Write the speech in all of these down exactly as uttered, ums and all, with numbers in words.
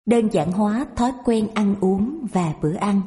Đơn giản hóa thói quen ăn uống và bữa ăn.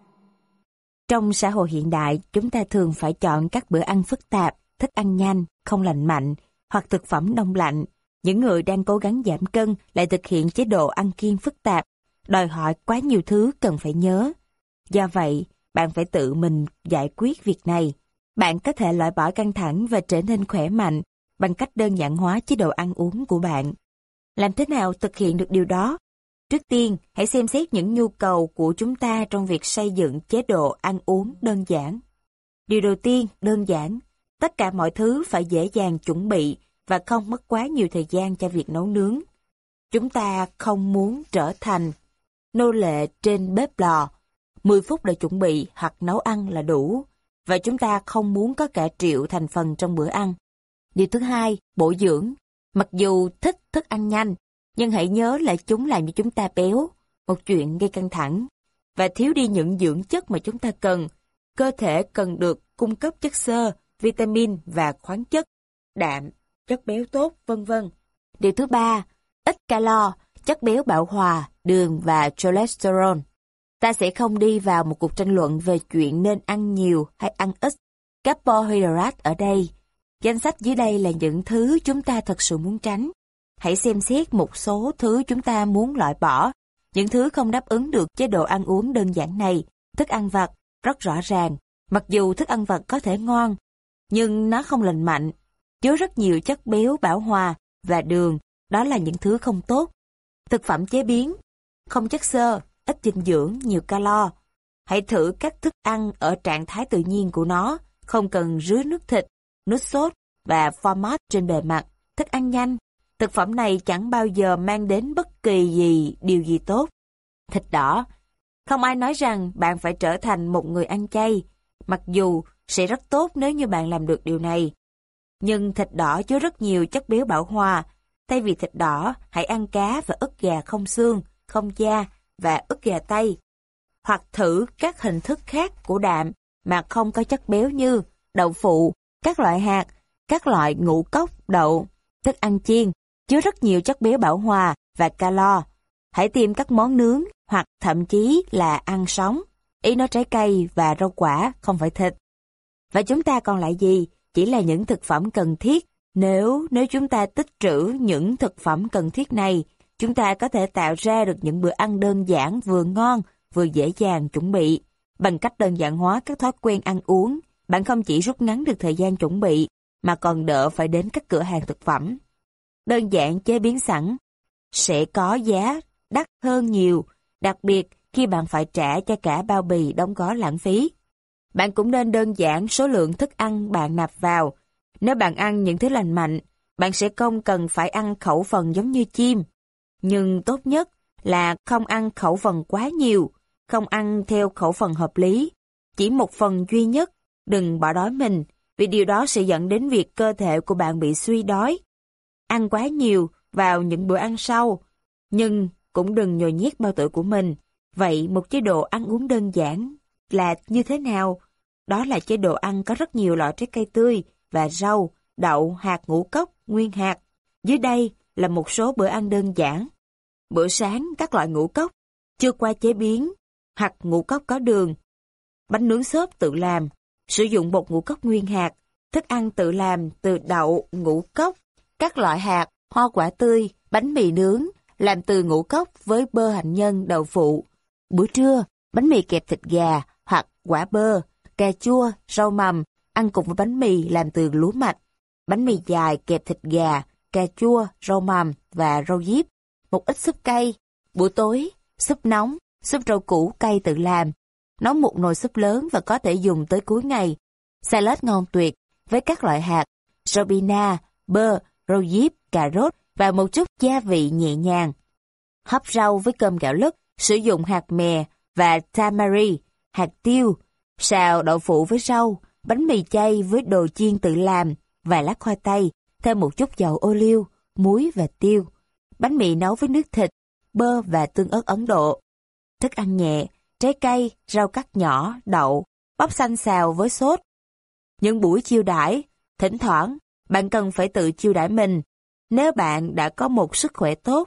Trong xã hội hiện đại, chúng ta thường phải chọn các bữa ăn phức tạp, thức ăn nhanh, không lành mạnh, hoặc thực phẩm đông lạnh. Những người đang cố gắng giảm cân lại thực hiện chế độ ăn kiêng phức tạp, đòi hỏi quá nhiều thứ cần phải nhớ. Do vậy, bạn phải tự mình giải quyết việc này. Bạn có thể loại bỏ căng thẳng và trở nên khỏe mạnh bằng cách đơn giản hóa chế độ ăn uống của bạn. Làm thế nào thực hiện được điều đó? Trước tiên, hãy xem xét những nhu cầu của chúng ta trong việc xây dựng chế độ ăn uống đơn giản. Điều đầu tiên, đơn giản. Tất cả mọi thứ phải dễ dàng chuẩn bị và không mất quá nhiều thời gian cho việc nấu nướng. Chúng ta không muốn trở thành nô lệ trên bếp lò. mười phút để chuẩn bị hoặc nấu ăn là đủ. Và chúng ta không muốn có cả triệu thành phần trong bữa ăn. Điều thứ hai, bổ dưỡng. Mặc dù thích thức ăn nhanh, nhưng hãy nhớ là chúng làm cho chúng ta béo, một chuyện gây căng thẳng, và thiếu đi những dưỡng chất mà chúng ta cần. Cơ thể cần được cung cấp chất xơ, vitamin và khoáng chất, đạm, chất béo tốt, vân vân. Điều thứ ba, ít calo, chất béo bão hòa, đường và cholesterol. Ta sẽ không đi vào một cuộc tranh luận về chuyện nên ăn nhiều hay ăn ít carbohydrate ở đây. Danh sách dưới đây là những thứ chúng ta thật sự muốn tránh. Hãy xem xét một số thứ chúng ta muốn loại bỏ. Những thứ không đáp ứng được chế độ ăn uống đơn giản này. Thức ăn vặt, rất rõ ràng. Mặc dù thức ăn vặt có thể ngon, nhưng nó không lành mạnh. Chứa rất nhiều chất béo bão hòa và đường. Đó là những thứ không tốt. Thực phẩm chế biến, không chất xơ, ít dinh dưỡng, nhiều calo. Hãy thử các thức ăn ở trạng thái tự nhiên của nó, không cần rưới nước thịt, nước sốt và format trên bề mặt. Thức ăn nhanh. Thực phẩm này chẳng bao giờ mang đến bất kỳ gì, điều gì tốt. Thịt đỏ. Không ai nói rằng bạn phải trở thành một người ăn chay, mặc dù sẽ rất tốt nếu như bạn làm được điều này. Nhưng thịt đỏ chứa rất nhiều chất béo bão hòa. Thay vì thịt đỏ, hãy ăn cá và ức gà không xương, không da và ức gà tây. Hoặc thử các hình thức khác của đạm mà không có chất béo như đậu phụ, các loại hạt, các loại ngũ cốc, đậu, thức ăn chiên, chứa rất nhiều chất béo bão hòa và calo. Hãy tìm các món nướng hoặc thậm chí là ăn sống. Ý nói trái cây và rau quả, không phải thịt. Và chúng ta còn lại gì? Chỉ là những thực phẩm cần thiết. Nếu nếu chúng ta tích trữ những thực phẩm cần thiết này, chúng ta có thể tạo ra được những bữa ăn đơn giản vừa ngon, vừa dễ dàng chuẩn bị. Bằng cách đơn giản hóa các thói quen ăn uống, bạn không chỉ rút ngắn được thời gian chuẩn bị, mà còn đỡ phải đến các cửa hàng thực phẩm. Đơn giản chế biến sẵn sẽ có giá đắt hơn nhiều, đặc biệt khi bạn phải trả cho cả bao bì đóng gói lãng phí. Bạn cũng nên đơn giản số lượng thức ăn bạn nạp vào. Nếu bạn ăn những thứ lành mạnh, bạn sẽ không cần phải ăn khẩu phần giống như chim. Nhưng tốt nhất là không ăn khẩu phần quá nhiều, không ăn theo khẩu phần hợp lý. Chỉ một phần duy nhất, đừng bỏ đói mình, vì điều đó sẽ dẫn đến việc cơ thể của bạn bị suy đói. Ăn quá nhiều vào những bữa ăn sau, nhưng cũng đừng nhồi nhét bao tử của mình. Vậy một chế độ ăn uống đơn giản là như thế nào? Đó là chế độ ăn có rất nhiều loại trái cây tươi và rau, đậu, hạt ngũ cốc, nguyên hạt. Dưới đây là một số bữa ăn đơn giản. Bữa sáng các loại ngũ cốc, chưa qua chế biến, hoặc ngũ cốc có đường. Bánh nướng xốp tự làm, sử dụng bột ngũ cốc nguyên hạt. Thức ăn tự làm từ đậu, ngũ cốc, các loại hạt, hoa quả tươi, bánh mì nướng, làm từ ngũ cốc với bơ hạnh nhân, đậu phụ. Bữa trưa, bánh mì kẹp thịt gà hoặc quả bơ, cà chua, rau mầm, ăn cùng với bánh mì làm từ lúa mạch. Bánh mì dài kẹp thịt gà, cà chua, rau mầm và rau diếp. Một ít súp cay. Buổi tối, súp nóng, súp rau củ cay tự làm. Nấu một nồi súp lớn và có thể dùng tới cuối ngày. Salad ngon tuyệt với các loại hạt, rau bina, bơ, rau diếp, cà rốt và một chút gia vị nhẹ nhàng. Hấp rau với cơm gạo lứt, sử dụng hạt mè và tamari, hạt tiêu, xào đậu phụ với rau, bánh mì chay với đồ chiên tự làm, vài lát khoai tây, thêm một chút dầu ô liu, muối và tiêu. Bánh mì nấu với nước thịt, bơ và tương ớt Ấn Độ. Thức ăn nhẹ, trái cây, rau cắt nhỏ, đậu, bắp xanh xào với sốt. Những buổi chiêu đãi, thỉnh thoảng, bạn cần phải tự chiêu đãi mình. Nếu bạn đã có một sức khỏe tốt,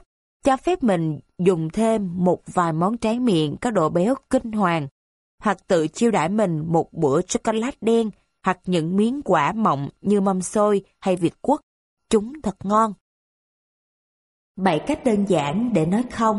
cho phép mình dùng thêm một vài món tráng miệng có độ béo kinh hoàng, hoặc tự chiêu đãi mình một bữa chocolate đen, hoặc những miếng quả mọng như mâm xôi hay vịt quất. Chúng thật ngon. Bảy cách đơn giản để nói không.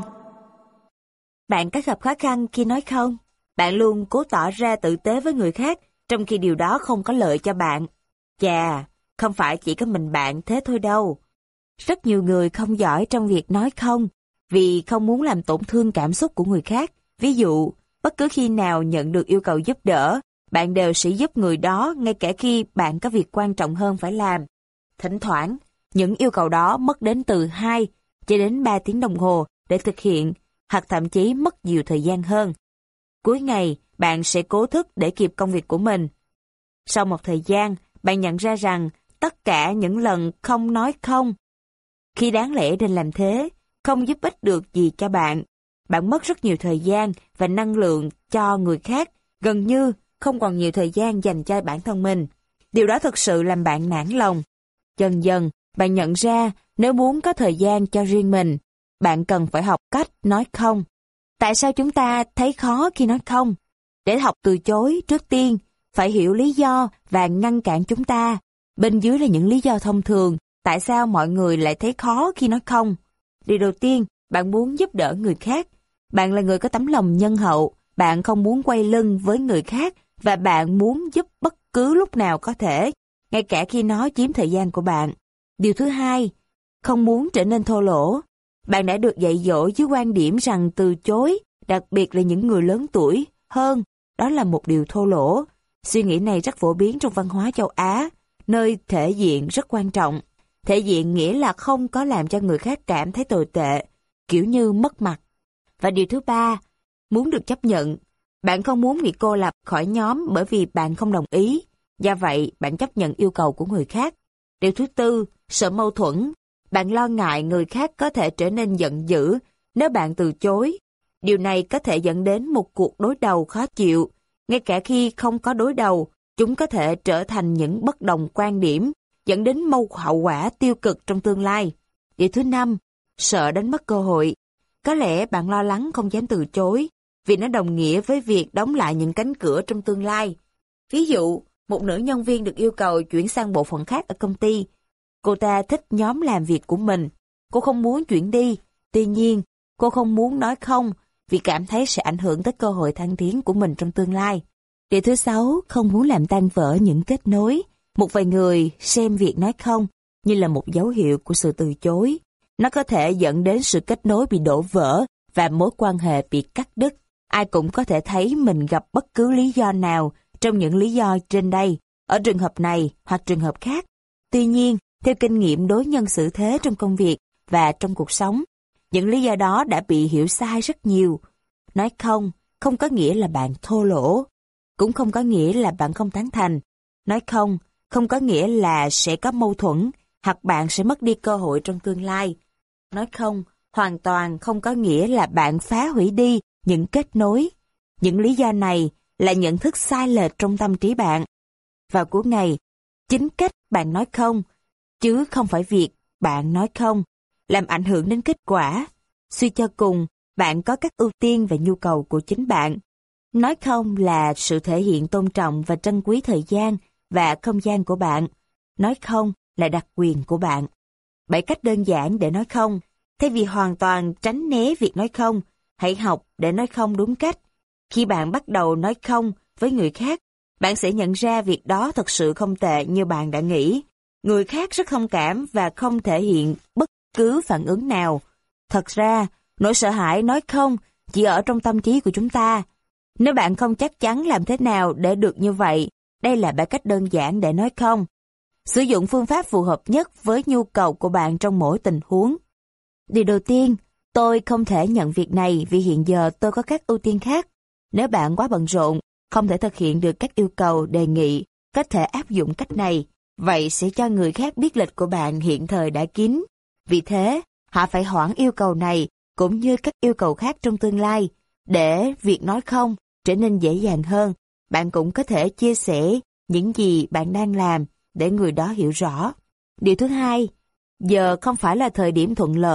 Bạn có gặp khó khăn khi nói không? Bạn luôn cố tỏ ra tử tế với người khác, trong khi điều đó không có lợi cho bạn. Chà, không phải chỉ có mình bạn thế thôi đâu. Rất nhiều người không giỏi trong việc nói không, vì không muốn làm tổn thương cảm xúc của người khác. Ví dụ, bất cứ khi nào nhận được yêu cầu giúp đỡ, bạn đều sẽ giúp người đó ngay cả khi bạn có việc quan trọng hơn phải làm. Thỉnh thoảng, những yêu cầu đó mất đến từ hai cho đến ba tiếng đồng hồ để thực hiện, hoặc thậm chí mất nhiều thời gian hơn. Cuối ngày, bạn sẽ cố thức để kịp công việc của mình. Sau một thời gian, bạn nhận ra rằng tất cả những lần không nói không, khi đáng lẽ nên làm thế, không giúp ích được gì cho bạn. Bạn mất rất nhiều thời gian và năng lượng cho người khác, gần như không còn nhiều thời gian dành cho bản thân mình. Điều đó thực sự làm bạn nản lòng. Dần dần, bạn nhận ra nếu muốn có thời gian cho riêng mình, bạn cần phải học cách nói không. Tại sao chúng ta thấy khó khi nói không? Để học từ chối, trước tiên, phải hiểu lý do và ngăn cản chúng ta. Bên dưới là những lý do thông thường, tại sao mọi người lại thấy khó khi nói không. Điều đầu tiên, bạn muốn giúp đỡ người khác. Bạn là người có tấm lòng nhân hậu, bạn không muốn quay lưng với người khác và bạn muốn giúp bất cứ lúc nào có thể, ngay cả khi nó chiếm thời gian của bạn. Điều thứ hai, không muốn trở nên thô lỗ. Bạn đã được dạy dỗ dưới quan điểm rằng từ chối, đặc biệt là những người lớn tuổi hơn, đó là một điều thô lỗ. Suy nghĩ này rất phổ biến trong văn hóa châu Á, nơi thể diện rất quan trọng. Thể diện nghĩa là không có làm cho người khác cảm thấy tồi tệ, kiểu như mất mặt. Và điều thứ ba, muốn được chấp nhận. Bạn không muốn bị cô lập khỏi nhóm bởi vì bạn không đồng ý. Do vậy, bạn chấp nhận yêu cầu của người khác. Điều thứ tư, sợ mâu thuẫn. Bạn lo ngại người khác có thể trở nên giận dữ nếu bạn từ chối. Điều này có thể dẫn đến một cuộc đối đầu khó chịu. Ngay cả khi không có đối đầu, chúng có thể trở thành những bất đồng quan điểm, dẫn đến mâu hậu quả tiêu cực trong tương lai. Điều thứ năm, sợ đánh mất cơ hội. Có lẽ bạn lo lắng không dám từ chối, vì nó đồng nghĩa với việc đóng lại những cánh cửa trong tương lai. Ví dụ, một nữ nhân viên được yêu cầu chuyển sang bộ phận khác ở công ty. Cô ta thích nhóm làm việc của mình. Cô không muốn chuyển đi. Tuy nhiên, cô không muốn nói không vì cảm thấy sẽ ảnh hưởng tới cơ hội thăng tiến của mình trong tương lai. Điều thứ sáu, không muốn làm tan vỡ những kết nối. Một vài người xem việc nói không như là một dấu hiệu của sự từ chối. Nó có thể dẫn đến sự kết nối bị đổ vỡ và mối quan hệ bị cắt đứt. Ai cũng có thể thấy mình gặp bất cứ lý do nào trong những lý do trên đây, ở trường hợp này hoặc trường hợp khác. Tuy nhiên, theo kinh nghiệm đối nhân xử thế trong công việc và trong cuộc sống, những lý do đó đã bị hiểu sai rất nhiều. Nói không, không có nghĩa là bạn thô lỗ, cũng không có nghĩa là bạn không tán thành. Nói không, không có nghĩa là sẽ có mâu thuẫn hoặc bạn sẽ mất đi cơ hội trong tương lai. Nói không, hoàn toàn không có nghĩa là bạn phá hủy đi những kết nối. Những lý do này là nhận thức sai lệch trong tâm trí bạn. Vào cuối ngày, chính cách bạn nói không, chứ không phải việc bạn nói không, làm ảnh hưởng đến kết quả. Suy cho cùng, bạn có các ưu tiên và nhu cầu của chính bạn. Nói không là sự thể hiện tôn trọng và trân quý thời gian và không gian của bạn. Nói không là đặc quyền của bạn. Bảy cách đơn giản để nói không. Thay vì hoàn toàn tránh né việc nói không, hãy học để nói không đúng cách. Khi bạn bắt đầu nói không với người khác, bạn sẽ nhận ra việc đó thật sự không tệ như bạn đã nghĩ. Người khác rất thông cảm và không thể hiện bất cứ phản ứng nào. Thật ra, nỗi sợ hãi nói không chỉ ở trong tâm trí của chúng ta. Nếu bạn không chắc chắn làm thế nào để được như vậy, đây là bảy cách đơn giản để nói không. Sử dụng phương pháp phù hợp nhất với nhu cầu của bạn trong mỗi tình huống. Điều đầu tiên, tôi không thể nhận việc này vì hiện giờ tôi có các ưu tiên khác. Nếu bạn quá bận rộn, không thể thực hiện được các yêu cầu đề nghị, có thể áp dụng cách này. Vậy sẽ cho người khác biết lịch của bạn hiện thời đã kín. Vì thế, họ phải hoãn yêu cầu này cũng như các yêu cầu khác trong tương lai. Để việc nói không trở nên dễ dàng hơn, bạn cũng có thể chia sẻ những gì bạn đang làm để người đó hiểu rõ. Điều thứ hai, giờ không phải là thời điểm thuận lợi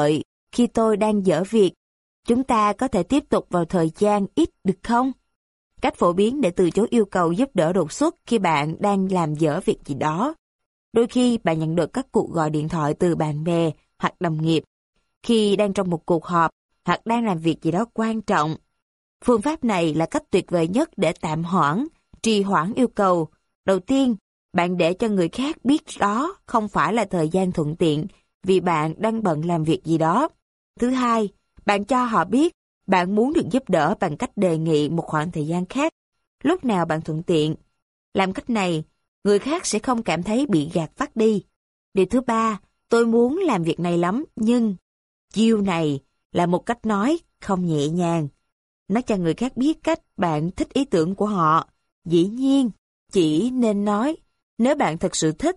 khi tôi đang dở việc. Chúng ta có thể tiếp tục vào thời gian ít được không? Cách phổ biến để từ chối yêu cầu giúp đỡ đột xuất khi bạn đang làm dở việc gì đó. Đôi khi bạn nhận được các cuộc gọi điện thoại từ bạn bè hoặc đồng nghiệp khi đang trong một cuộc họp hoặc đang làm việc gì đó quan trọng. Phương pháp này là cách tuyệt vời nhất để tạm hoãn, trì hoãn yêu cầu. Đầu tiên, bạn để cho người khác biết đó không phải là thời gian thuận tiện vì bạn đang bận làm việc gì đó. Thứ hai, bạn cho họ biết bạn muốn được giúp đỡ bằng cách đề nghị một khoảng thời gian khác, lúc nào bạn thuận tiện. Làm cách này, người khác sẽ không cảm thấy bị gạt phắt đi. Điều thứ ba, tôi muốn làm việc này lắm, nhưng chiêu này là một cách nói không nhẹ nhàng. Nói cho người khác biết cách bạn thích ý tưởng của họ. Dĩ nhiên, chỉ nên nói nếu bạn thật sự thích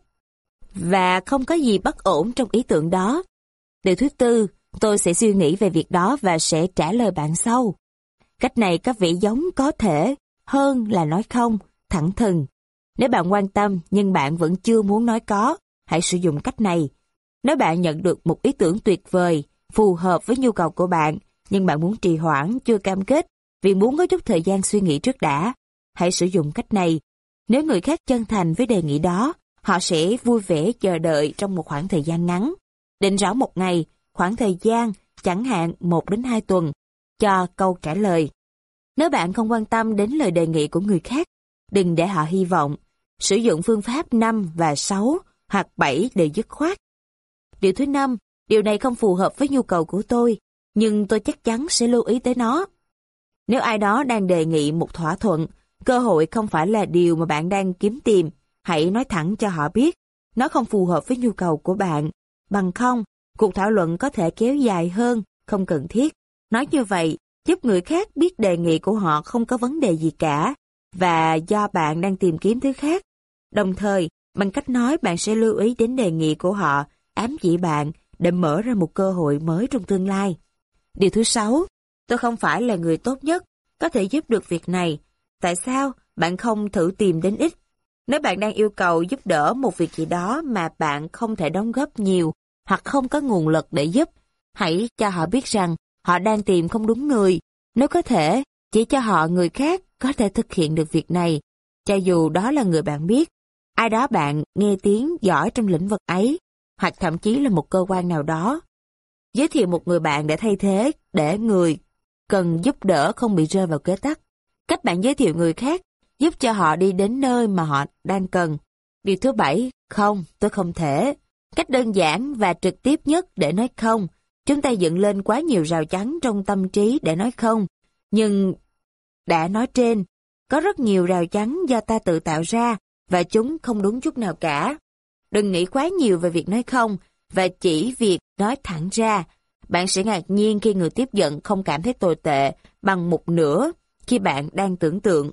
và không có gì bất ổn trong ý tưởng đó. Điều thứ tư, tôi sẽ suy nghĩ về việc đó và sẽ trả lời bạn sau. Cách này có vẻ giống có thể hơn là nói không, thẳng thừng. Nếu bạn quan tâm nhưng bạn vẫn chưa muốn nói có, hãy sử dụng cách này. Nếu bạn nhận được một ý tưởng tuyệt vời, phù hợp với nhu cầu của bạn, nhưng bạn muốn trì hoãn, chưa cam kết, vì muốn có chút thời gian suy nghĩ trước đã, hãy sử dụng cách này. Nếu người khác chân thành với đề nghị đó, họ sẽ vui vẻ chờ đợi trong một khoảng thời gian ngắn. Định rõ một ngày, khoảng thời gian, chẳng hạn một đến hai tuần, cho câu trả lời. Nếu bạn không quan tâm đến lời đề nghị của người khác, đừng để họ hy vọng. Sử dụng phương pháp năm và sáu hoặc bảy để dứt khoát. Điều thứ năm, điều này không phù hợp với nhu cầu của tôi, nhưng tôi chắc chắn sẽ lưu ý tới nó. Nếu ai đó đang đề nghị một thỏa thuận, cơ hội không phải là điều mà bạn đang kiếm tìm, hãy nói thẳng cho họ biết, nó không phù hợp với nhu cầu của bạn. Bằng không, cuộc thảo luận có thể kéo dài hơn, không cần thiết. Nói như vậy, giúp người khác biết đề nghị của họ không có vấn đề gì cả, và do bạn đang tìm kiếm thứ khác. Đồng thời, bằng cách nói bạn sẽ lưu ý đến đề nghị của họ, ám chỉ bạn để mở ra một cơ hội mới trong tương lai. Điều thứ sáu, tôi không phải là người tốt nhất, có thể giúp được việc này. Tại sao bạn không thử tìm đến ít? Nếu bạn đang yêu cầu giúp đỡ một việc gì đó mà bạn không thể đóng góp nhiều hoặc không có nguồn lực để giúp, hãy cho họ biết rằng họ đang tìm không đúng người. Nếu có thể, chỉ cho họ người khác có thể thực hiện được việc này, cho dù đó là người bạn biết, ai đó bạn nghe tiếng giỏi trong lĩnh vực ấy, hoặc thậm chí là một cơ quan nào đó. Giới thiệu một người bạn để thay thế, để người cần giúp đỡ không bị rơi vào bế tắc. Cách bạn giới thiệu người khác giúp cho họ đi đến nơi mà họ đang cần. Điều thứ bảy, không, tôi không thể. Cách đơn giản và trực tiếp nhất để nói không. Chúng ta dựng lên quá nhiều rào chắn trong tâm trí để nói không. Nhưng đã nói trên, có rất nhiều rào chắn do ta tự tạo ra và chúng không đúng chút nào cả. Đừng nghĩ quá nhiều về việc nói không và chỉ việc nói thẳng ra. Bạn sẽ ngạc nhiên khi người tiếp nhận không cảm thấy tồi tệ bằng một nửa khi bạn đang tưởng tượng.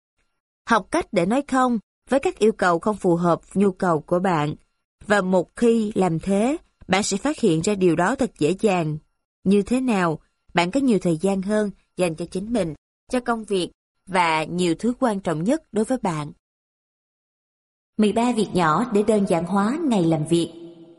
Học cách để nói không với các yêu cầu không phù hợp nhu cầu của bạn. Và một khi làm thế, bạn sẽ phát hiện ra điều đó thật dễ dàng. Như thế nào, bạn có nhiều thời gian hơn dành cho chính mình, cho công việc và nhiều thứ quan trọng nhất đối với bạn. mười ba việc nhỏ để đơn giản hóa ngày làm việc.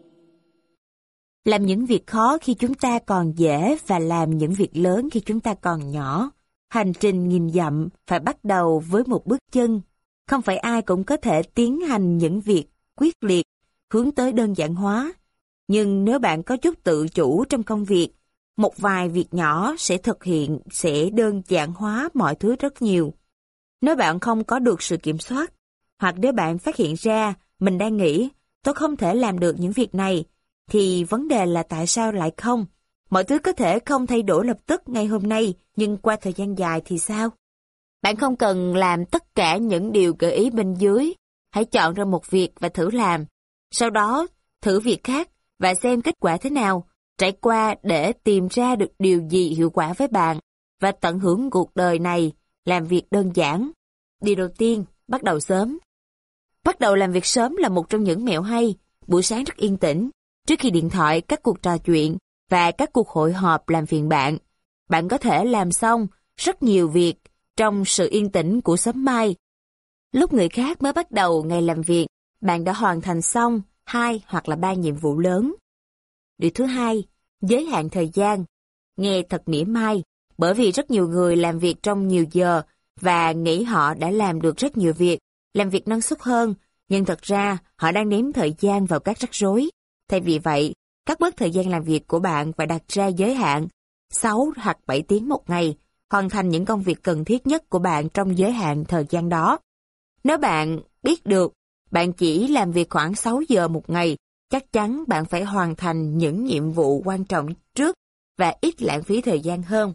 Làm những việc khó khi chúng ta còn dễ và làm những việc lớn khi chúng ta còn nhỏ. Hành trình nghìn dặm phải bắt đầu với một bước chân. Không phải ai cũng có thể tiến hành những việc quyết liệt, hướng tới đơn giản hóa. Nhưng nếu bạn có chút tự chủ trong công việc, một vài việc nhỏ sẽ thực hiện sẽ đơn giản hóa mọi thứ rất nhiều. Nếu bạn không có được sự kiểm soát, hoặc nếu bạn phát hiện ra mình đang nghĩ tôi không thể làm được những việc này, thì vấn đề là tại sao lại không? Mọi thứ có thể không thay đổi lập tức ngay hôm nay, nhưng qua thời gian dài thì sao? Bạn không cần làm tất cả những điều gợi ý bên dưới. Hãy chọn ra một việc và thử làm. Sau đó, thử việc khác và xem kết quả thế nào. Trải qua để tìm ra được điều gì hiệu quả với bạn và tận hưởng cuộc đời này, làm việc đơn giản. Điều đầu tiên, bắt đầu sớm. Bắt đầu làm việc sớm là một trong những mẹo hay. Buổi sáng rất yên tĩnh, trước khi điện thoại, các cuộc trò chuyện và các cuộc hội họp làm phiền bạn. Bạn có thể làm xong rất nhiều việc trong sự yên tĩnh của sớm mai. Lúc người khác mới bắt đầu ngày làm việc, bạn đã hoàn thành xong hai hoặc là ba nhiệm vụ lớn. Điều thứ hai, Giới hạn thời gian. Nghe thật mỉa mai, bởi vì rất nhiều người làm việc trong nhiều giờ và nghĩ họ đã làm được rất nhiều việc, làm việc năng suất hơn, nhưng thật ra họ đang ném thời gian vào các rắc rối. Thay vì vậy, cắt bớt thời gian làm việc của bạn và đặt ra giới hạn sáu hoặc bảy tiếng một ngày, hoàn thành những công việc cần thiết nhất của bạn trong giới hạn thời gian đó. Nếu bạn biết được bạn chỉ làm việc khoảng sáu giờ một ngày, chắc chắn bạn phải hoàn thành những nhiệm vụ quan trọng trước và ít lãng phí thời gian hơn.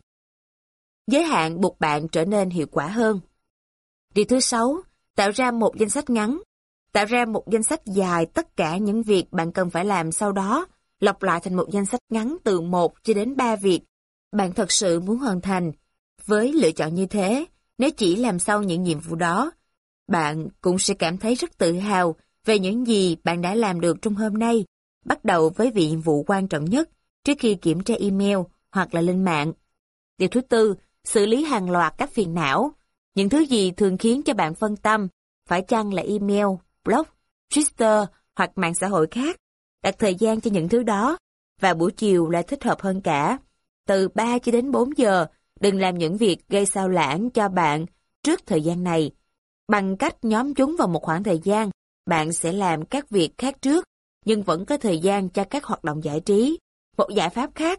Giới hạn buộc bạn trở nên hiệu quả hơn. Điều thứ sáu, tạo ra một danh sách ngắn. Tạo ra một danh sách dài tất cả những việc bạn cần phải làm, sau đó lọc lại thành một danh sách ngắn từ một cho đến ba việc bạn thật sự muốn hoàn thành. Với lựa chọn như thế, nếu chỉ làm xong những nhiệm vụ đó, bạn cũng sẽ cảm thấy rất tự hào về những gì bạn đã làm được trong hôm nay, bắt đầu với vị nhiệm vụ quan trọng nhất trước khi kiểm tra email hoặc là lên mạng. Điều thứ tư, xử lý hàng loạt các phiền não. Những thứ gì thường khiến cho bạn phân tâm, phải chăng là email, blog, Twitter hoặc mạng xã hội khác. Đặt thời gian cho những thứ đó, và buổi chiều là thích hợp hơn cả. Từ ba cho đến bốn giờ, đừng làm những việc gây sao lãng cho bạn trước thời gian này. Bằng cách nhóm chúng vào một khoảng thời gian, bạn sẽ làm các việc khác trước, nhưng vẫn có thời gian cho các hoạt động giải trí. Một giải pháp khác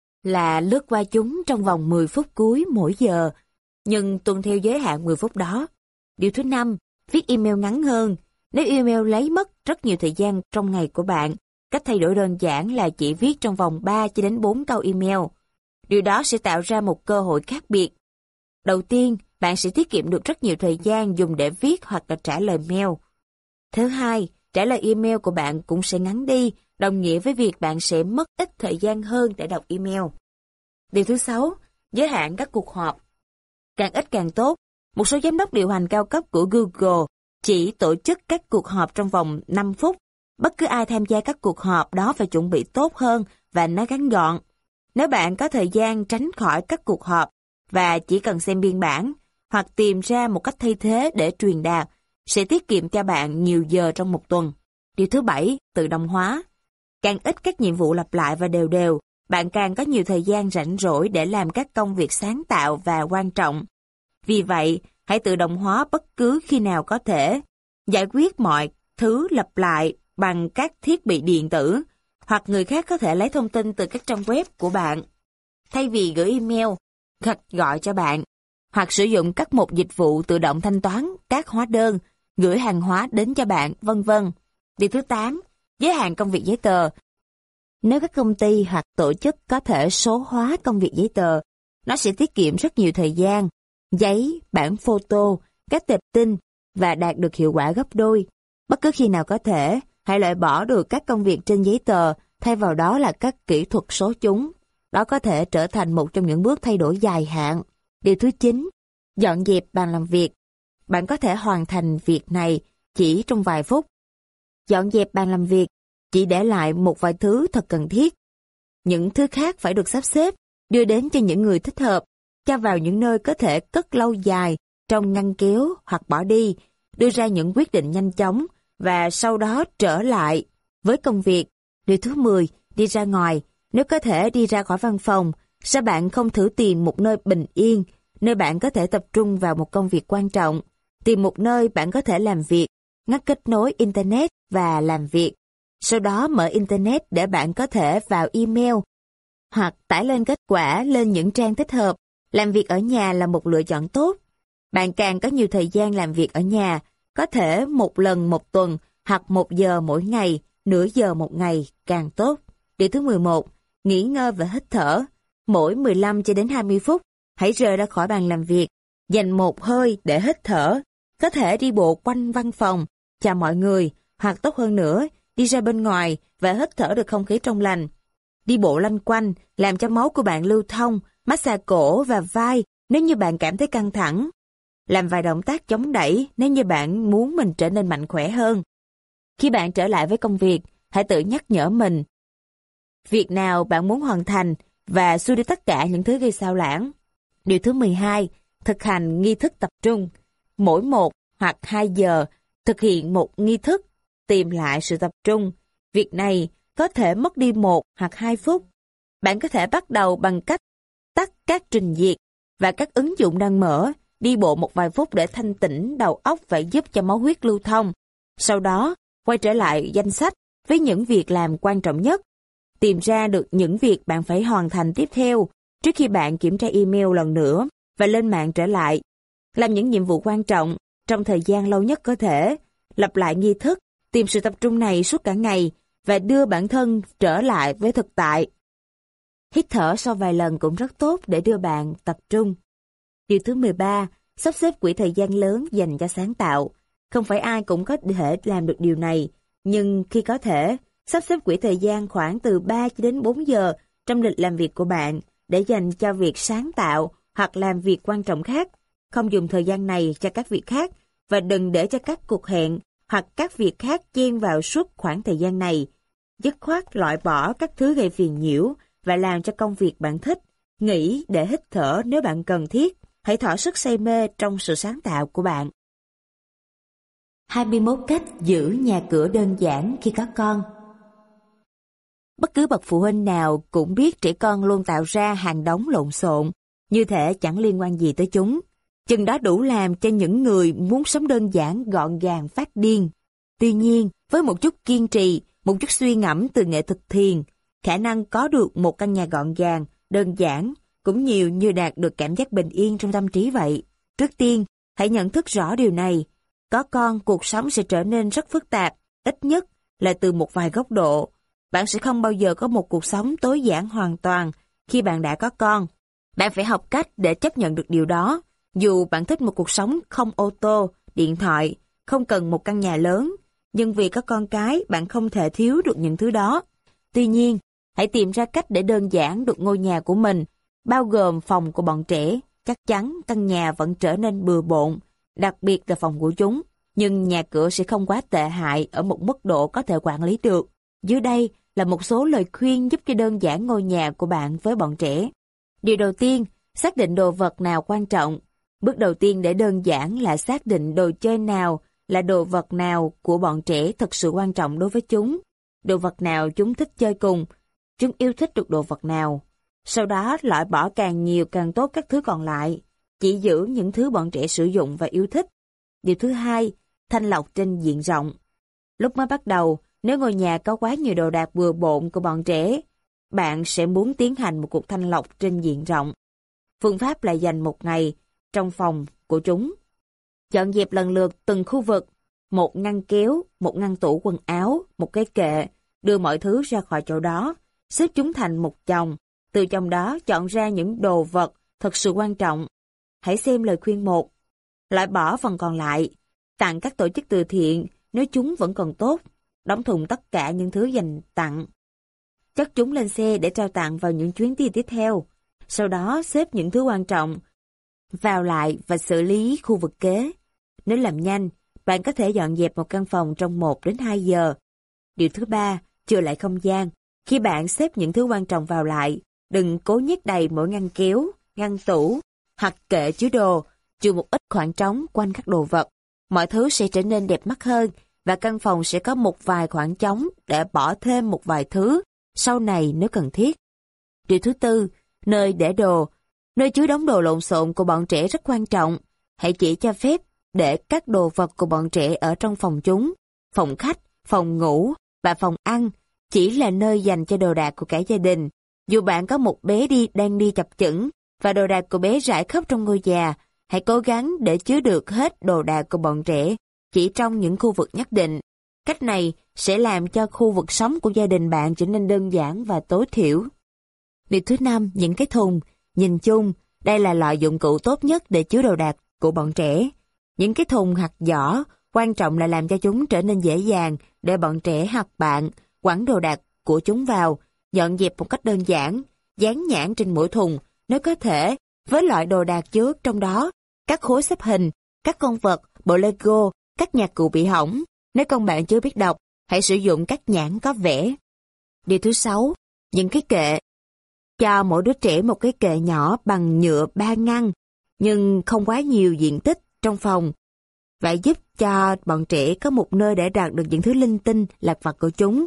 là lướt qua chúng trong vòng mười phút cuối mỗi giờ, nhưng tuân theo giới hạn mười phút đó. Điều thứ năm, viết email ngắn hơn. Nếu email lấy mất rất nhiều thời gian trong ngày của bạn, cách thay đổi đơn giản là chỉ viết trong vòng ba cho đến bốn câu email. Điều đó sẽ tạo ra một cơ hội khác biệt. Đầu tiên, bạn sẽ tiết kiệm được rất nhiều thời gian dùng để viết hoặc là trả lời mail. Thứ hai, trả lời email của bạn cũng sẽ ngắn đi, đồng nghĩa với việc bạn sẽ mất ít thời gian hơn để đọc email. Điều thứ sáu, giới hạn các cuộc họp. Càng ít càng tốt. Một số giám đốc điều hành cao cấp của Google chỉ tổ chức các cuộc họp trong vòng năm phút. Bất cứ ai tham gia các cuộc họp đó phải chuẩn bị tốt hơn và nó ngắn gọn. Nếu bạn có thời gian tránh khỏi các cuộc họp và chỉ cần xem biên bản hoặc tìm ra một cách thay thế để truyền đạt, sẽ tiết kiệm cho bạn nhiều giờ trong một tuần. Điều thứ bảy, tự động hóa. Càng ít các nhiệm vụ lặp lại và đều đều, bạn càng có nhiều thời gian rảnh rỗi để làm các công việc sáng tạo và quan trọng. Vì vậy, hãy tự động hóa bất cứ khi nào có thể. Giải quyết mọi thứ lặp lại bằng các thiết bị điện tử, hoặc người khác có thể lấy thông tin từ các trang web của bạn. Thay vì gửi email, gạch gọi cho bạn, hoặc sử dụng các mục dịch vụ tự động thanh toán các hóa đơn, gửi hàng hóa đến cho bạn, vân vân. Điều thứ tám, giới hạn công việc giấy tờ. Nếu các công ty hoặc tổ chức có thể số hóa công việc giấy tờ, nó sẽ tiết kiệm rất nhiều thời gian, giấy, bản photo, các tệp tin và đạt được hiệu quả gấp đôi. Bất cứ khi nào có thể, hãy loại bỏ được các công việc trên giấy tờ, thay vào đó là các kỹ thuật số chúng. Đó có thể trở thành một trong những bước thay đổi dài hạn. Điều thứ chín, dọn dẹp bàn làm việc. Bạn có thể hoàn thành việc này chỉ trong vài phút. Dọn dẹp bàn làm việc, chỉ để lại một vài thứ thật cần thiết. Những thứ khác phải được sắp xếp, đưa đến cho những người thích hợp, cho vào những nơi có thể cất lâu dài, trong ngăn kéo hoặc bỏ đi, đưa ra những quyết định nhanh chóng và sau đó trở lại với công việc. Điều thứ mười, đi ra ngoài. Nếu có thể đi ra khỏi văn phòng, sao bạn không thử tìm một nơi bình yên, nơi bạn có thể tập trung vào một công việc quan trọng. Tìm một nơi bạn có thể làm việc, ngắt kết nối Internet và làm việc. Sau đó mở Internet để bạn có thể vào email hoặc tải lên kết quả lên những trang thích hợp. Làm việc ở nhà là một lựa chọn tốt. Bạn càng có nhiều thời gian làm việc ở nhà, có thể một lần một tuần hoặc một giờ mỗi ngày, nửa giờ một ngày càng tốt. Điều thứ mười một, nghỉ ngơi và hít thở. Mỗi mười lăm cho đến hai mươi phút, hãy rời ra khỏi bàn làm việc, dành một hơi để hít thở. Có thể đi bộ quanh văn phòng, chào mọi người, hoặc tốt hơn nữa, đi ra bên ngoài và hít thở được không khí trong lành. Đi bộ lanh quanh, làm cho máu của bạn lưu thông, massage cổ và vai nếu như bạn cảm thấy căng thẳng. Làm vài động tác chống đẩy nếu như bạn muốn mình trở nên mạnh khỏe hơn. Khi bạn trở lại với công việc, hãy tự nhắc nhở mình việc nào bạn muốn hoàn thành và xua đi tất cả những thứ gây sao lãng. Điều thứ mười hai, thực hành nghi thức tập trung. Mỗi một hoặc hai giờ, thực hiện một nghi thức, tìm lại sự tập trung. Việc này có thể mất đi một hoặc hai phút. Bạn có thể bắt đầu bằng cách tắt các trình duyệt và các ứng dụng đang mở, đi bộ một vài phút để thanh tĩnh đầu óc và giúp cho máu huyết lưu thông. Sau đó, quay trở lại danh sách với những việc làm quan trọng nhất. Tìm ra được những việc bạn phải hoàn thành tiếp theo trước khi bạn kiểm tra email lần nữa và lên mạng trở lại. Làm những nhiệm vụ quan trọng trong thời gian lâu nhất có thể, lặp lại nghi thức, tìm sự tập trung này suốt cả ngày và đưa bản thân trở lại với thực tại. Hít thở sau vài lần cũng rất tốt để đưa bạn tập trung. Điều thứ mười ba, sắp xếp quỹ thời gian lớn dành cho sáng tạo. Không phải ai cũng có thể làm được điều này, nhưng khi có thể, sắp xếp quỹ thời gian khoảng từ ba cho đến bốn giờ trong lịch làm việc của bạn để dành cho việc sáng tạo hoặc làm việc quan trọng khác. Không dùng thời gian này cho các việc khác và đừng để cho các cuộc hẹn hoặc các việc khác chen vào suốt khoảng thời gian này. Dứt khoát loại bỏ các thứ gây phiền nhiễu và làm cho công việc bạn thích. Nghỉ để hít thở nếu bạn cần thiết. Hãy thỏa sức say mê trong sự sáng tạo của bạn. hai mươi mốt cách giữ nhà cửa đơn giản khi có con. Bất cứ bậc phụ huynh nào cũng biết trẻ con luôn tạo ra hàng đống lộn xộn, như thể chẳng liên quan gì tới chúng. Chừng đó đủ làm cho những người muốn sống đơn giản gọn gàng phát điên. Tuy nhiên, với một chút kiên trì, một chút suy ngẫm từ nghệ thực thiền, khả năng có được một căn nhà gọn gàng, đơn giản, cũng nhiều như đạt được cảm giác bình yên trong tâm trí vậy. Trước tiên, hãy nhận thức rõ điều này. Có con, cuộc sống sẽ trở nên rất phức tạp, ít nhất là từ một vài góc độ. Bạn sẽ không bao giờ có một cuộc sống tối giản hoàn toàn khi bạn đã có con. Bạn phải học cách để chấp nhận được điều đó. Dù bạn thích một cuộc sống không ô tô, điện thoại, không cần một căn nhà lớn, nhưng vì có con cái, bạn không thể thiếu được những thứ đó. Tuy nhiên, hãy tìm ra cách để đơn giản được ngôi nhà của mình, bao gồm phòng của bọn trẻ. Chắc chắn căn nhà vẫn trở nên bừa bộn, đặc biệt là phòng của chúng, nhưng nhà cửa sẽ không quá tệ hại ở một mức độ có thể quản lý được. Dưới đây là một số lời khuyên giúp cho đơn giản ngôi nhà của bạn với bọn trẻ. Điều đầu tiên, xác định đồ vật nào quan trọng. Bước đầu tiên để đơn giản là xác định đồ chơi nào là đồ vật nào của bọn trẻ thật sự quan trọng đối với chúng. Đồ vật nào chúng thích chơi cùng, chúng yêu thích được đồ vật nào. Sau đó loại bỏ càng nhiều càng tốt các thứ còn lại, chỉ giữ những thứ bọn trẻ sử dụng và yêu thích. Điều thứ hai, thanh lọc trên diện rộng. Lúc mới bắt đầu, nếu ngôi nhà có quá nhiều đồ đạc bừa bộn của bọn trẻ, bạn sẽ muốn tiến hành một cuộc thanh lọc trên diện rộng. Phương pháp là dành một ngày trong phòng của chúng. Dọn dẹp lần lượt từng khu vực, một ngăn kéo, một ngăn tủ quần áo, một cái kệ, đưa mọi thứ ra khỏi chỗ đó, xếp chúng thành một chồng. Từ trong đó chọn ra những đồ vật thật sự quan trọng. Hãy xem lời khuyên một. Loại bỏ phần còn lại, tặng các tổ chức từ thiện nếu chúng vẫn còn tốt. Đóng thùng tất cả những thứ dành tặng. Chất chúng lên xe để trao tặng vào những chuyến đi tiếp theo. Sau đó xếp những thứ quan trọng vào lại và xử lý khu vực kế. Nếu làm nhanh, bạn có thể dọn dẹp một căn phòng trong một đến hai giờ. Điều thứ ba, chừa lại không gian. Khi bạn xếp những thứ quan trọng vào lại, đừng cố nhét đầy mỗi ngăn kéo, ngăn tủ hoặc kệ chứa đồ, chừa một ít khoảng trống quanh các đồ vật. Mọi thứ sẽ trở nên đẹp mắt hơn và căn phòng sẽ có một vài khoảng trống để bỏ thêm một vài thứ sau này nếu cần thiết. Điều thứ tư, nơi để đồ. Nơi chứa đóng đồ lộn xộn của bọn trẻ rất quan trọng. Hãy chỉ cho phép để các đồ vật của bọn trẻ ở trong phòng chúng. Phòng khách, phòng ngủ và phòng ăn chỉ là nơi dành cho đồ đạc của cả gia đình. Dù bạn có một bé đi đang đi chập chững và đồ đạc của bé rải khắp trong ngôi nhà, hãy cố gắng để chứa được hết đồ đạc của bọn trẻ chỉ trong những khu vực nhất định. Cách này sẽ làm cho khu vực sống của gia đình bạn trở nên đơn giản và tối thiểu. Điều thứ năm, những cái thùng. Nhìn chung, đây là loại dụng cụ tốt nhất để chứa đồ đạc của bọn trẻ. Những cái thùng hoặc giỏ, quan trọng là làm cho chúng trở nên dễ dàng để bọn trẻ hoặc bạn quẳng đồ đạc của chúng vào, dọn dẹp một cách đơn giản, dán nhãn trên mỗi thùng, nếu có thể, với loại đồ đạc chứa trong đó, các khối xếp hình, các con vật, bộ Lego, các nhạc cụ bị hỏng. Nếu con bạn chưa biết đọc, hãy sử dụng các nhãn có vẽ. Điều thứ sáu, những cái kệ. Cho mỗi đứa trẻ một cái kệ nhỏ bằng nhựa ba ngăn, nhưng không quá nhiều diện tích trong phòng. Vậy giúp cho bọn trẻ có một nơi để đặt được những thứ linh tinh, lặt vặt của chúng.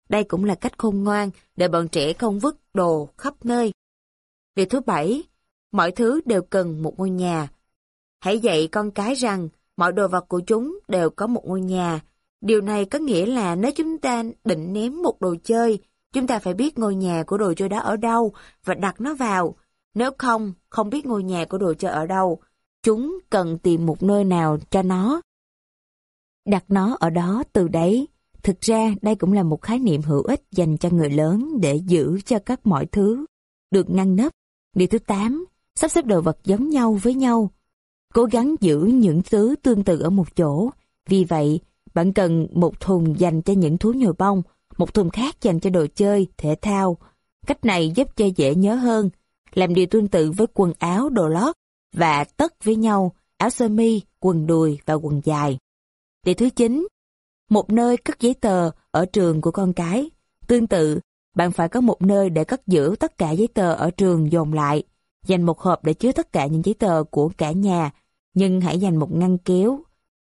Đây cũng là cách khôn ngoan để bọn trẻ không vứt đồ khắp nơi. Điều thứ bảy, mọi thứ đều cần một ngôi nhà. Hãy dạy con cái rằng mọi đồ vật của chúng đều có một ngôi nhà. Điều này có nghĩa là nếu chúng ta định ném một đồ chơi, chúng ta phải biết ngôi nhà của đồ chơi đó ở đâu và đặt nó vào. Nếu không, không biết ngôi nhà của đồ chơi ở đâu, chúng cần tìm một nơi nào cho nó. Đặt nó ở đó từ đấy. Thực ra đây cũng là một khái niệm hữu ích dành cho người lớn để giữ cho các mọi thứ được ngăn nắp. Điều thứ tám, sắp xếp đồ vật giống nhau với nhau. Cố gắng giữ những thứ tương tự ở một chỗ. Vì vậy, bạn cần một thùng dành cho những thú nhồi bông, một thùng khác dành cho đồ chơi, thể thao. Cách này giúp cho dễ nhớ hơn. Làm điều tương tự với quần áo, đồ lót và tất với nhau, áo sơ mi, quần đùi và quần dài. Điều thứ chín, một nơi cất giấy tờ ở trường của con cái. Tương tự, bạn phải có một nơi để cất giữ tất cả giấy tờ ở trường dồn lại. Dành một hộp để chứa tất cả những giấy tờ của cả nhà, nhưng hãy dành một ngăn kéo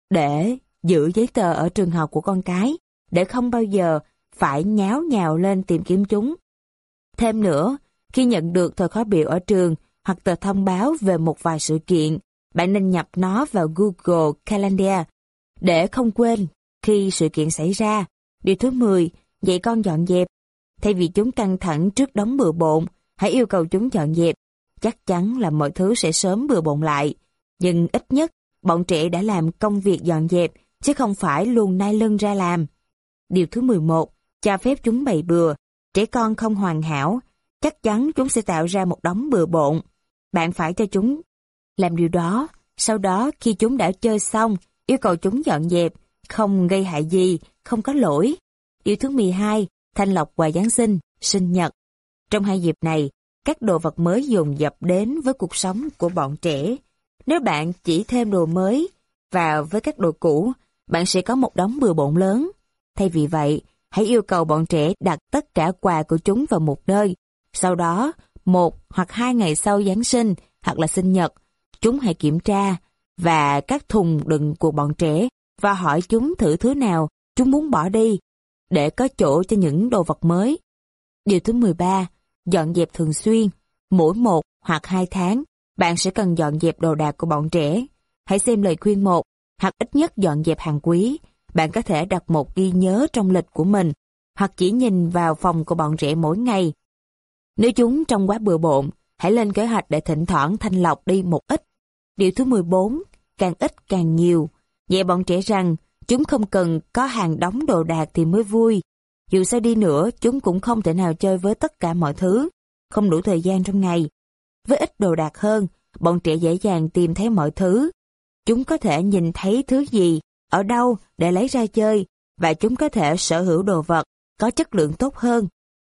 để giữ giấy tờ ở trường học của con cái, để không bao giờ phải nháo nhào lên tìm kiếm chúng. Thêm nữa, khi nhận được tờ khóa biểu ở trường hoặc tờ thông báo về một vài sự kiện, bạn nên nhập nó vào Google Calendar để không quên khi sự kiện xảy ra. Điều thứ mười, dạy con dọn dẹp. Thay vì chúng căng thẳng trước đống bừa bộn, hãy yêu cầu chúng dọn dẹp. Chắc chắn là mọi thứ sẽ sớm bừa bộn lại. Nhưng ít nhất, bọn trẻ đã làm công việc dọn dẹp, chứ không phải luôn nai lưng ra làm. Điều thứ mười một, cho phép chúng bày bừa. Trẻ con không hoàn hảo, chắc chắn chúng sẽ tạo ra một đống bừa bộn. Bạn phải cho chúng làm điều đó. Sau đó, khi chúng đã chơi xong, yêu cầu chúng dọn dẹp, không gây hại gì, không có lỗi. Điều thứ mười hai, thanh lọc quà Giáng sinh, sinh nhật. Trong hai dịp này, các đồ vật mới dồn dập đến với cuộc sống của bọn trẻ. Nếu bạn chỉ thêm đồ mới vào với các đồ cũ, bạn sẽ có một đống bừa bộn lớn. Thay vì vậy, hãy yêu cầu bọn trẻ đặt tất cả quà của chúng vào một nơi. Sau đó, một hoặc hai ngày sau Giáng sinh hoặc là sinh nhật, chúng hãy kiểm tra và các thùng đựng của bọn trẻ và hỏi chúng thử thứ nào chúng muốn bỏ đi để có chỗ cho những đồ vật mới. Điều thứ mười ba, dọn dẹp thường xuyên. Mỗi một hoặc hai tháng, bạn sẽ cần dọn dẹp đồ đạc của bọn trẻ. Hãy xem lời khuyên một, hoặc ít nhất dọn dẹp hàng quý. Bạn có thể đặt một ghi nhớ trong lịch của mình, hoặc chỉ nhìn vào phòng của bọn trẻ mỗi ngày. Nếu chúng trông quá bừa bộn, hãy lên kế hoạch để thỉnh thoảng thanh lọc đi một ít. Điều thứ mười bốn, càng ít càng nhiều. Dạy bọn trẻ rằng chúng không cần có hàng đống đồ đạc thì mới vui. Dù sao đi nữa, chúng cũng không thể nào chơi với tất cả mọi thứ, không đủ thời gian trong ngày. Với ít đồ đạc hơn, bọn trẻ dễ dàng tìm thấy mọi thứ. Chúng có thể nhìn thấy thứ gì, ở đâu để lấy ra chơi, và chúng có thể sở hữu đồ vật có chất lượng tốt hơn.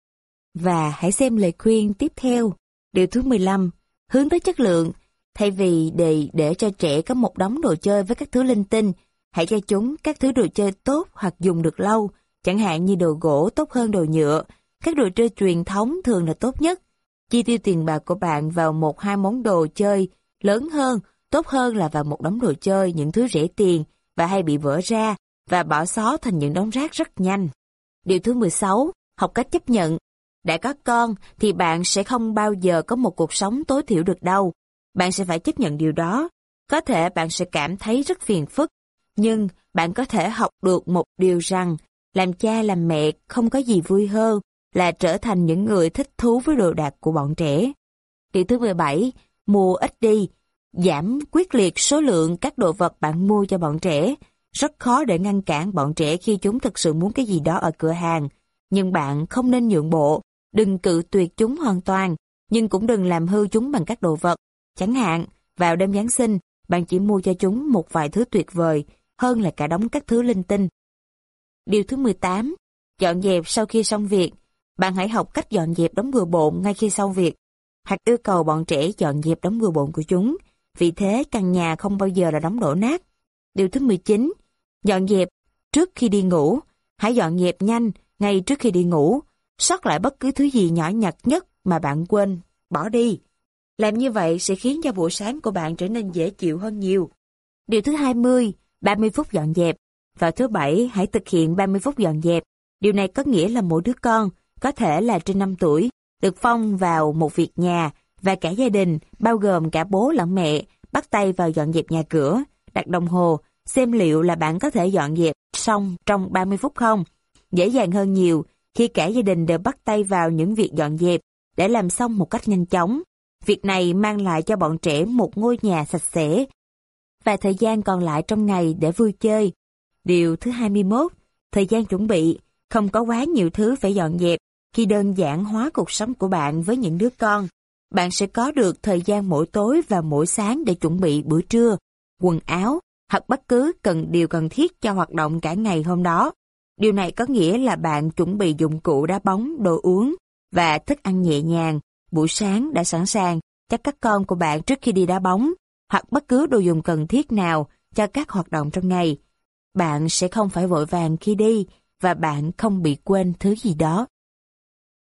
Và hãy xem lời khuyên tiếp theo. Điều thứ mười lăm, hướng tới chất lượng. Thay vì để, để cho trẻ có một đống đồ chơi với các thứ linh tinh, hãy cho chúng các thứ đồ chơi tốt hoặc dùng được lâu, chẳng hạn như đồ gỗ tốt hơn đồ nhựa. Các đồ chơi truyền thống thường là tốt nhất. Chi tiêu tiền bạc của bạn vào một hai món đồ chơi lớn hơn, tốt hơn là vào một đống đồ chơi những thứ rẻ tiền và hay bị vỡ ra và bỏ xó thành những đống rác rất nhanh. Điều thứ mười sáu, học cách chấp nhận. Đã có con thì bạn sẽ không bao giờ có một cuộc sống tối thiểu được đâu. Bạn sẽ phải chấp nhận điều đó. Có thể bạn sẽ cảm thấy rất phiền phức, nhưng bạn có thể học được một điều rằng làm cha làm mẹ không có gì vui hơn là trở thành những người thích thú với đồ đạc của bọn trẻ. Điều thứ mười bảy, mua ít đi. Giảm quyết liệt số lượng các đồ vật bạn mua cho bọn trẻ. Rất khó để ngăn cản bọn trẻ khi chúng thực sự muốn cái gì đó ở cửa hàng. Nhưng bạn không nên nhượng bộ. Đừng cự tuyệt chúng hoàn toàn, nhưng cũng đừng làm hư chúng bằng các đồ vật. Chẳng hạn, vào đêm Giáng sinh, bạn chỉ mua cho chúng một vài thứ tuyệt vời, hơn là cả đống các thứ linh tinh. Điều thứ mười tám, dọn dẹp sau khi xong việc. Bạn hãy học cách dọn dẹp đống bừa bộn ngay khi xong việc, hoặc yêu cầu bọn trẻ dọn dẹp đống bừa bộn của chúng. Vì thế, căn nhà không bao giờ là đống đổ nát. Điều thứ mười chín, dọn dẹp trước khi đi ngủ. Hãy dọn dẹp nhanh ngay trước khi đi ngủ, sót lại bất cứ thứ gì nhỏ nhặt nhất mà bạn quên, bỏ đi. Làm như vậy sẽ khiến cho buổi sáng của bạn trở nên dễ chịu hơn nhiều. Điều thứ hai mươi, ba mươi phút dọn dẹp. Vào thứ Bảy, hãy thực hiện ba mươi phút dọn dẹp. Điều này có nghĩa là mỗi đứa con, có thể là trên năm tuổi, được phong vào một việc nhà và cả gia đình, bao gồm cả bố lẫn mẹ, bắt tay vào dọn dẹp nhà cửa, đặt đồng hồ, xem liệu là bạn có thể dọn dẹp xong trong ba mươi phút không. Dễ dàng hơn nhiều khi cả gia đình đều bắt tay vào những việc dọn dẹp để làm xong một cách nhanh chóng. Việc này mang lại cho bọn trẻ một ngôi nhà sạch sẽ và thời gian còn lại trong ngày để vui chơi. Điều thứ hai mươi mốt, thời gian chuẩn bị. Không có quá nhiều thứ phải dọn dẹp. Khi đơn giản hóa cuộc sống của bạn với những đứa con, bạn sẽ có được thời gian mỗi tối và mỗi sáng để chuẩn bị bữa trưa, quần áo hoặc bất cứ cần điều cần thiết cho hoạt động cả ngày hôm đó. Điều này có nghĩa là bạn chuẩn bị dụng cụ đá bóng, đồ uống và thức ăn nhẹ nhàng buổi sáng đã sẵn sàng cho các con của bạn trước khi đi đá bóng, hoặc bất cứ đồ dùng cần thiết nào cho các hoạt động trong ngày. Bạn sẽ không phải vội vàng khi đi và bạn không bị quên thứ gì đó.